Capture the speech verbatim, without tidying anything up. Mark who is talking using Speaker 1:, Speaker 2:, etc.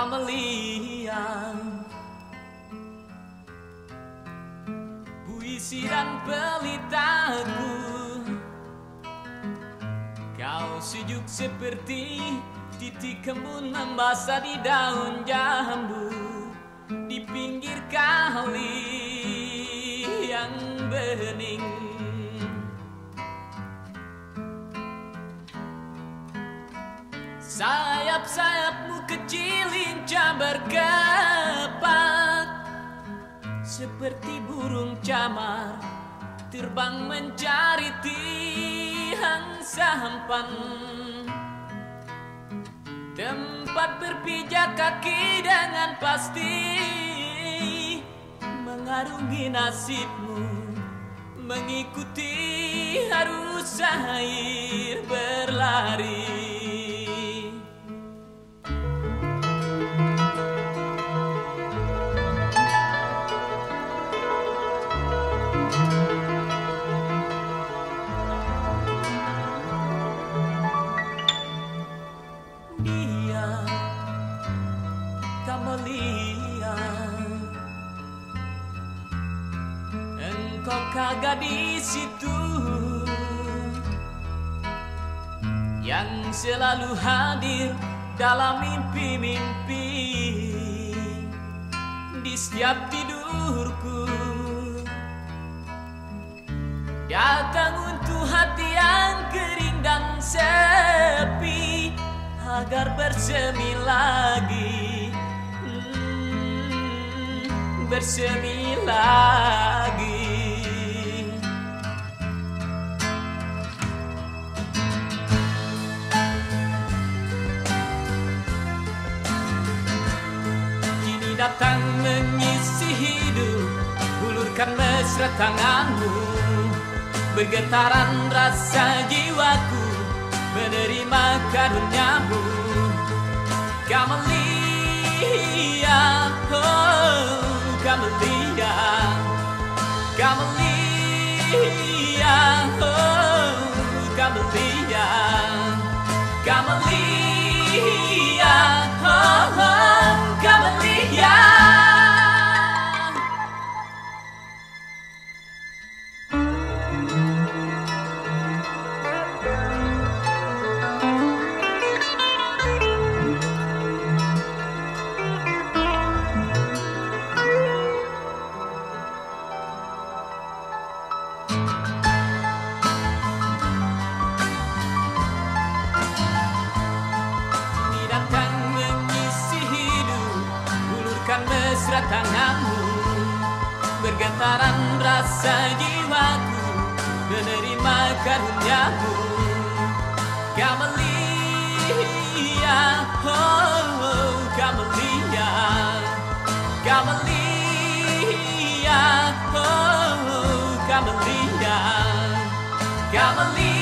Speaker 1: Camelia, puisi dan pelitaku. Kau sejuk seperti titik embun membasah di daun jambu di pinggir kali yang bening. Sayap-sayapmu kecil lincah berkepak seperti burung camar terbang mencari tiang sampan, tempat berpijak kaki dengan pasti mengarungi nasibmu, mengikuti arus air berlari. Dia Camelia, engkau kagak di situ yang selalu hadir dalam mimpi-mimpi di setiap tidurku, datang untuk hati yang kering dan sepi agar bersemi lagi, hmm, bersemi lagi. Kini datang mengisi hidup, hulurkan mesra tanganmu, bergetaran rasa jiwaku menerima karuniamu. Camelia, oh Camelia, Camelia, oh Camelia, Camelia, oh Camelia. Mesra tanganmu, bergetaran rasa jiwaku menerima karuniamu. Camelia, oh Camelia, Camelia, oh Camelia, Camelia.